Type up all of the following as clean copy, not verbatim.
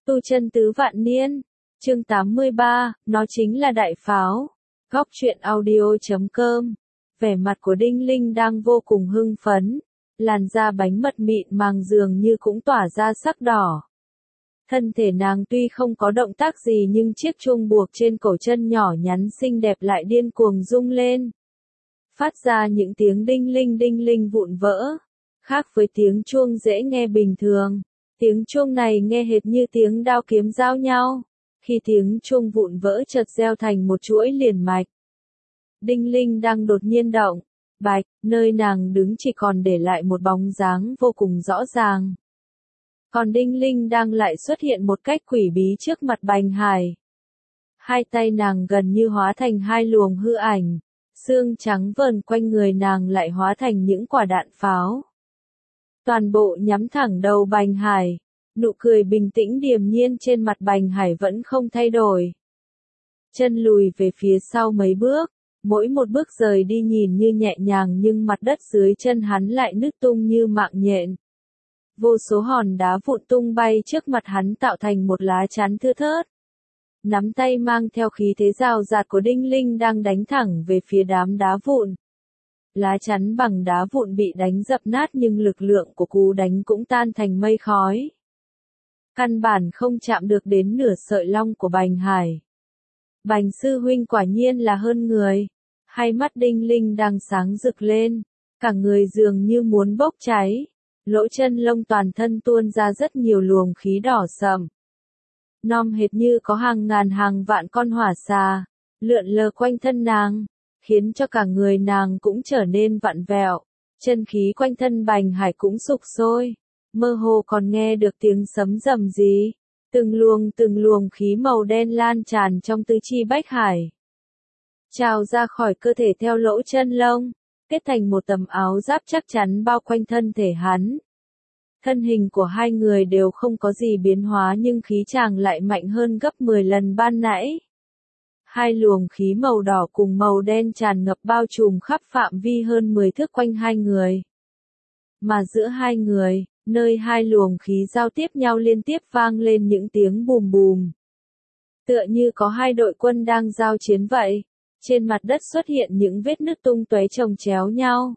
Tu chân tứ vạn niên, chương 83, nó chính là đại pháo. Góc truyện audio.com. Vẻ mặt của Đinh Linh đang vô cùng hưng phấn, làn da bánh mật mịn màng dường như cũng tỏa ra sắc đỏ. Thân thể nàng tuy không có động tác gì nhưng chiếc chuông buộc trên cổ chân nhỏ nhắn xinh đẹp lại điên cuồng rung lên, phát ra những tiếng đinh linh vụn vỡ. Khác với tiếng chuông dễ nghe bình thường, tiếng chuông này nghe hệt như tiếng đao kiếm giao nhau, khi tiếng chuông vụn vỡ chợt gieo thành một chuỗi liền mạch. Đinh Linh đang đột nhiên động, bạch, nơi nàng đứng chỉ còn để lại một bóng dáng vô cùng rõ ràng. Còn Đinh Linh đang lại xuất hiện một cách quỷ bí trước mặt Bành Hải. Hai tay nàng gần như hóa thành hai luồng hư ảnh, xương trắng vờn quanh người nàng lại hóa thành những quả đạn pháo. Toàn bộ nhắm thẳng đầu Bành Hải, nụ cười bình tĩnh điềm nhiên trên mặt Bành Hải vẫn không thay đổi. Chân lùi về phía sau mấy bước, mỗi một bước rời đi nhìn như nhẹ nhàng nhưng mặt đất dưới chân hắn lại nứt tung như mạng nhện. Vô số hòn đá vụn tung bay trước mặt hắn tạo thành một lá chắn thưa thớt. Nắm tay mang theo khí thế rào rạt của Đinh Linh đang đánh thẳng về phía đám đá vụn. Lá chắn bằng đá vụn bị đánh dập nát nhưng lực lượng của cú đánh cũng tan thành mây khói. Căn bản không chạm được đến nửa sợi long của Bành Hải. Bành sư huynh quả nhiên là hơn người. Hai mắt Đinh Linh đang sáng rực lên, cả người dường như muốn bốc cháy. Lỗ chân lông toàn thân tuôn ra rất nhiều luồng khí đỏ sậm. Nom hệt như có hàng ngàn hàng vạn con hỏa xà lượn lờ quanh thân nàng, khiến cho cả người nàng cũng trở nên vặn vẹo. Chân khí quanh thân Bành Hải cũng sục sôi, mơ hồ còn nghe được tiếng sấm rầm rì. Từng luồng khí màu đen lan tràn trong tứ chi Bách Hải, trào ra khỏi cơ thể theo lỗ chân lông, kết thành một tấm áo giáp chắc chắn bao quanh thân thể hắn. Thân hình của hai người đều không có gì biến hóa nhưng khí chàng lại mạnh hơn gấp 10 lần ban nãy. Hai luồng khí màu đỏ cùng màu đen tràn ngập bao trùm khắp phạm vi hơn 10 thước quanh hai người. Mà giữa hai người, nơi hai luồng khí giao tiếp nhau liên tiếp vang lên những tiếng bùm bùm. Tựa như có hai đội quân đang giao chiến vậy. Trên mặt đất xuất hiện những vết nứt tung tóe chồng chéo nhau.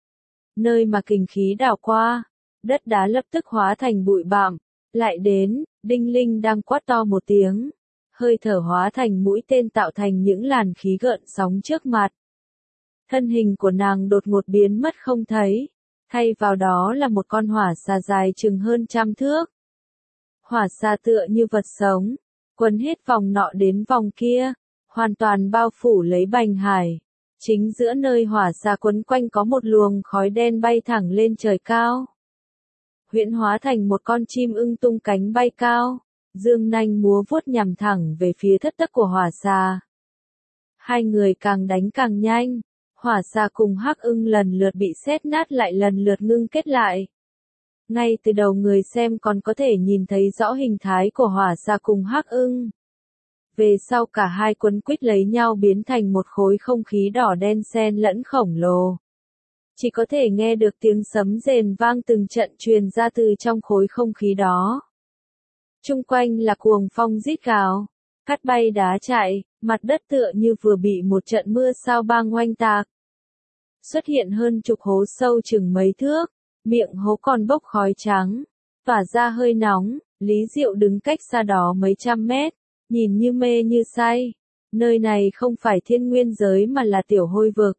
Nơi mà kình khí đảo qua, đất đá lập tức hóa thành bụi bặm. Lại đến, Đinh Linh đang quát to một tiếng. Hơi thở hóa thành mũi tên tạo thành những làn khí gợn sóng trước mặt. Thân hình của nàng đột ngột biến mất không thấy. Thay vào đó là một con hỏa xà dài chừng hơn 100 thước. Hỏa xà tựa như vật sống, quấn hết vòng nọ đến vòng kia, hoàn toàn bao phủ lấy Bành Hải. Chính giữa nơi hỏa xà quấn quanh có một luồng khói đen bay thẳng lên trời cao. Huyễn hóa thành một con chim ưng tung cánh bay cao, dương nanh múa vuốt nhằm thẳng về phía thất tấc của hỏa xà. Hai người càng đánh càng nhanh, hỏa xà cùng hắc ưng lần lượt bị xét nát lại lần lượt ngưng kết lại. Ngay từ đầu người xem còn có thể nhìn thấy rõ hình thái của hỏa xà cùng hắc ưng. Về sau cả hai quấn quýt lấy nhau biến thành một khối không khí đỏ đen xen lẫn khổng lồ. Chỉ có thể nghe được tiếng sấm rền vang từng trận truyền ra từ trong khối không khí đó. Chung quanh là cuồng phong rít gào, cát bay đá chạy, mặt đất tựa như vừa bị một trận mưa sao băng oanh tạc. Xuất hiện hơn chục hố sâu chừng mấy thước, miệng hố còn bốc khói trắng, tỏa ra hơi nóng. Lý Diệu đứng cách xa đó mấy trăm mét, nhìn như mê như say. Nơi này không phải thiên nguyên giới mà là tiểu hôi vực.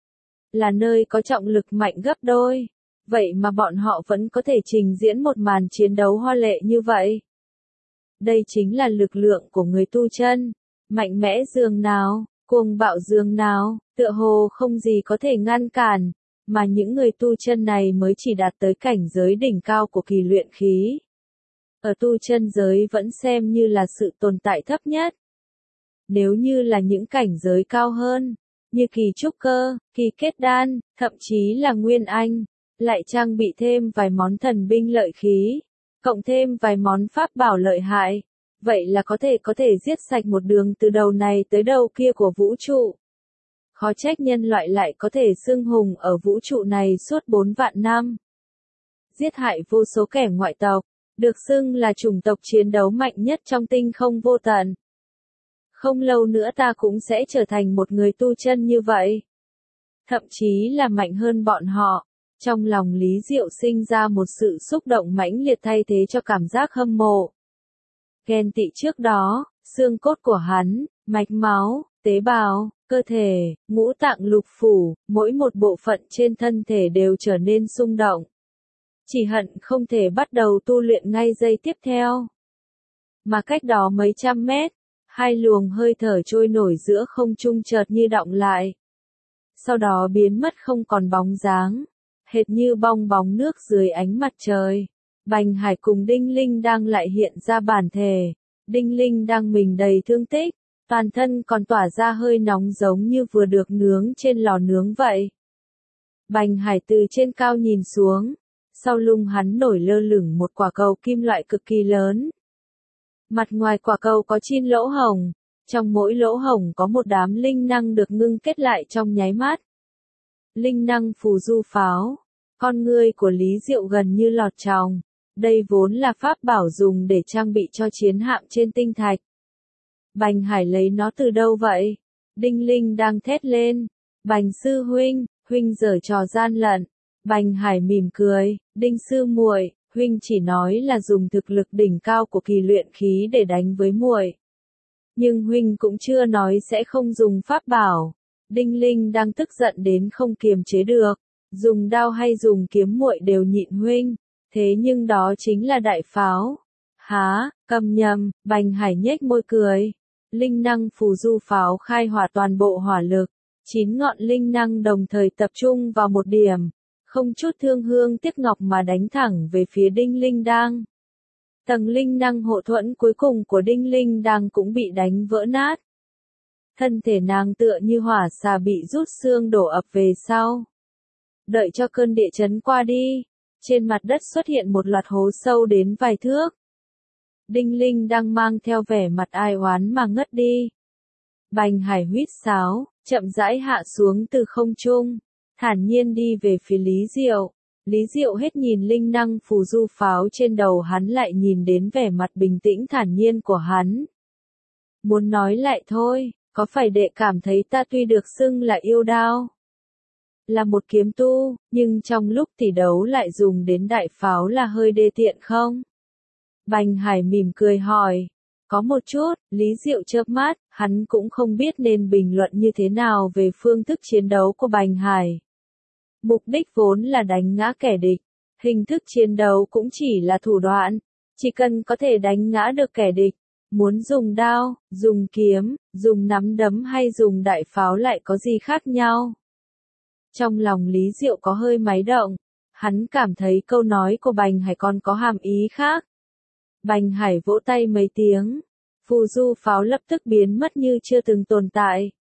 Là nơi có trọng lực mạnh gấp đôi. Vậy mà bọn họ vẫn có thể trình diễn một màn chiến đấu hoa lệ như vậy. Đây chính là lực lượng của người tu chân. Mạnh mẽ dường nào, cuồng bạo dường nào, tựa hồ không gì có thể ngăn cản. Mà những người tu chân này mới chỉ đạt tới cảnh giới đỉnh cao của kỳ luyện khí. Ở tu chân giới vẫn xem như là sự tồn tại thấp nhất. Nếu như là những cảnh giới cao hơn, như kỳ trúc cơ, kỳ kết đan, thậm chí là nguyên anh, lại trang bị thêm vài món thần binh lợi khí, cộng thêm vài món pháp bảo lợi hại, vậy là có thể giết sạch một đường từ đầu này tới đầu kia của vũ trụ. Khó trách nhân loại lại có thể xưng hùng ở vũ trụ này suốt 4 vạn năm. Giết hại vô số kẻ ngoại tộc, được xưng là chủng tộc chiến đấu mạnh nhất trong tinh không vô tận. Không lâu nữa ta cũng sẽ trở thành một người tu chân như vậy. Thậm chí là mạnh hơn bọn họ. Trong lòng Lý Diệu sinh ra một sự xúc động mãnh liệt thay thế cho cảm giác hâm mộ. Ghen tị trước đó, xương cốt của hắn, mạch máu, tế bào, cơ thể, ngũ tạng lục phủ, mỗi một bộ phận trên thân thể đều trở nên xung động. Chỉ hận không thể bắt đầu tu luyện ngay giây tiếp theo. Mà cách đó mấy trăm mét, hai luồng hơi thở trôi nổi giữa không trung chợt như đọng lại. Sau đó biến mất không còn bóng dáng, hệt như bong bóng nước dưới ánh mặt trời. Bành Hải cùng Đinh Linh đang lại hiện ra bản thể. Đinh Linh đang mình đầy thương tích, toàn thân còn tỏa ra hơi nóng giống như vừa được nướng trên lò nướng vậy. Bành Hải từ trên cao nhìn xuống, sau lưng hắn nổi lơ lửng một quả cầu kim loại cực kỳ lớn. Mặt ngoài quả cầu có 9 lỗ hổng, trong mỗi lỗ hổng có một đám linh năng được ngưng kết lại trong nháy mắt. Linh năng phù du pháo, con ngươi của Lý Diệu gần như lọt tròng. Đây vốn là pháp bảo dùng để trang bị cho chiến hạm trên tinh thạch. Bành Hải lấy nó từ đâu vậy? Đinh Linh đang thét lên. Bành sư huynh, huynh giở trò gian lận. Bành Hải mỉm cười, Đinh sư muội, huynh chỉ nói là dùng thực lực đỉnh cao của kỳ luyện khí để đánh với muội. Nhưng huynh cũng chưa nói sẽ không dùng pháp bảo. Đinh Linh đang tức giận đến không kiềm chế được. Dùng đao hay dùng kiếm muội đều nhịn huynh. Thế nhưng đó chính là đại pháo. Há, cầm nhầm, Bành Hải nhếch môi cười. Linh năng phù du pháo khai hỏa toàn bộ hỏa lực. 9 ngọn linh năng đồng thời tập trung vào một điểm. Không chút thương hương tiếc ngọc mà đánh thẳng về phía Đinh Linh Đang. Tầng linh năng hộ thuẫn cuối cùng của Đinh Linh Đang cũng bị đánh vỡ nát. Thân thể nàng tựa như hỏa xà bị rút xương đổ ập về sau. Đợi cho cơn địa chấn qua đi. Trên mặt đất xuất hiện một loạt hố sâu đến vài thước. Đinh Linh đang mang theo vẻ mặt ai oán mà ngất đi. Bành Hải huýt sáo, chậm rãi hạ xuống từ không trung, thản nhiên đi về phía Lý Diệu. Lý Diệu hết nhìn linh năng phù du pháo trên đầu hắn lại nhìn đến vẻ mặt bình tĩnh thản nhiên của hắn. Muốn nói lại thôi, có phải đệ cảm thấy ta tuy được xưng là yêu đao, là một kiếm tu, nhưng trong lúc tỷ đấu lại dùng đến đại pháo là hơi đê tiện không? Bành Hải mỉm cười hỏi. Có một chút, Lý Diệu chớp mắt, hắn cũng không biết nên bình luận như thế nào về phương thức chiến đấu của Bành Hải. Mục đích vốn là đánh ngã kẻ địch, hình thức chiến đấu cũng chỉ là thủ đoạn, chỉ cần có thể đánh ngã được kẻ địch. Muốn dùng đao, dùng kiếm, dùng nắm đấm hay dùng đại pháo lại có gì khác nhau? Trong lòng Lý Diệu có hơi máy động, hắn cảm thấy câu nói của Bành Hải còn có hàm ý khác. Bành Hải vỗ tay mấy tiếng, phù du pháo lập tức biến mất như chưa từng tồn tại.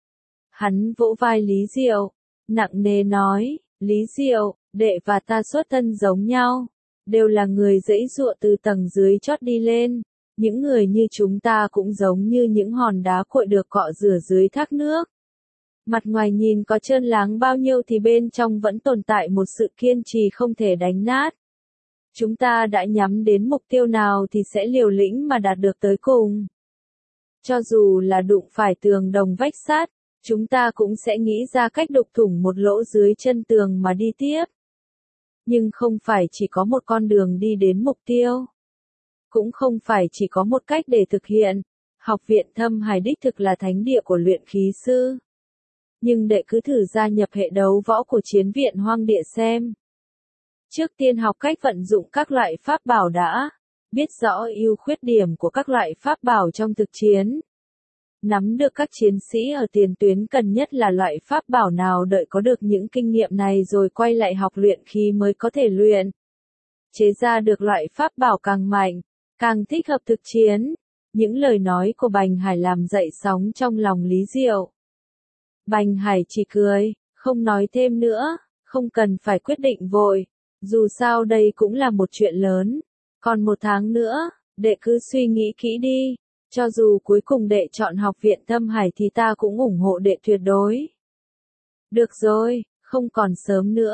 Hắn vỗ vai Lý Diệu, nặng nề nói, Lý Diệu, đệ và ta xuất thân giống nhau, đều là người giãy giụa từ tầng dưới chót đi lên. Những người như chúng ta cũng giống như những hòn đá cuội được cọ rửa dưới thác nước. Mặt ngoài nhìn có trơn láng bao nhiêu thì bên trong vẫn tồn tại một sự kiên trì không thể đánh nát. Chúng ta đã nhắm đến mục tiêu nào thì sẽ liều lĩnh mà đạt được tới cùng. Cho dù là đụng phải tường đồng vách sắt, chúng ta cũng sẽ nghĩ ra cách đục thủng một lỗ dưới chân tường mà đi tiếp. Nhưng không phải chỉ có một con đường đi đến mục tiêu. Cũng không phải chỉ có một cách để thực hiện. Học viện Thâm Hải đích thực là thánh địa của luyện khí sư. Nhưng đệ cứ thử gia nhập hệ đấu võ của chiến viện hoang địa xem. Trước tiên học cách vận dụng các loại pháp bảo đã, biết rõ ưu khuyết điểm của các loại pháp bảo trong thực chiến. Nắm được các chiến sĩ ở tiền tuyến cần nhất là loại pháp bảo nào, đợi có được những kinh nghiệm này rồi quay lại học luyện khí mới có thể luyện. Chế ra được loại pháp bảo càng mạnh, càng thích hợp thực chiến. Những lời nói của Bành Hải làm dậy sóng trong lòng Lý Diệu. Bành Hải chỉ cười, không nói thêm nữa, không cần phải quyết định vội. Dù sao đây cũng là một chuyện lớn. Còn 1 tháng nữa, đệ cứ suy nghĩ kỹ đi. Cho dù cuối cùng đệ chọn học viện Thâm Hải thì ta cũng ủng hộ đệ tuyệt đối. Được rồi, không còn sớm nữa.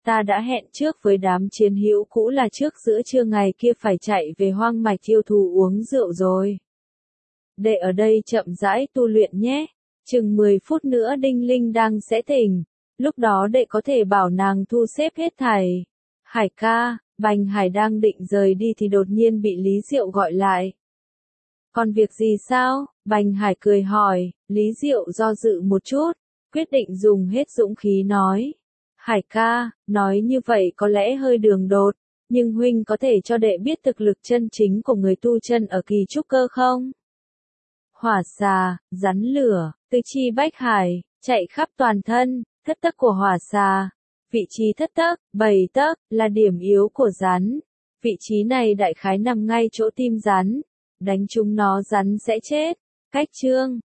Ta đã hẹn trước với đám chiến hữu cũ là trước giữa trưa ngày kia phải chạy về hoang mạch yêu thú uống rượu rồi. Đệ ở đây chậm rãi tu luyện nhé. Chừng 10 phút nữa Đinh Linh đang sẽ tỉnh. Lúc đó đệ có thể bảo nàng thu xếp hết thảy. Hải ca, Bành Hải đang định rời đi thì đột nhiên bị Lý Diệu gọi lại. Còn việc gì sao? Bành Hải cười hỏi. Lý Diệu do dự một chút, quyết định dùng hết dũng khí nói. Hải ca, nói như vậy có lẽ hơi đường đột, nhưng huynh có thể cho đệ biết thực lực chân chính của người tu chân ở kỳ trúc cơ không? Hỏa xà, rắn lửa, tứ chi bách hải, chạy khắp toàn thân, thất tấc của hỏa xà. Vị trí thất tấc, 7 tấc, là điểm yếu của rắn. Vị trí này đại khái nằm ngay chỗ tim rắn. Đánh trúng nó rắn sẽ chết. Cách chương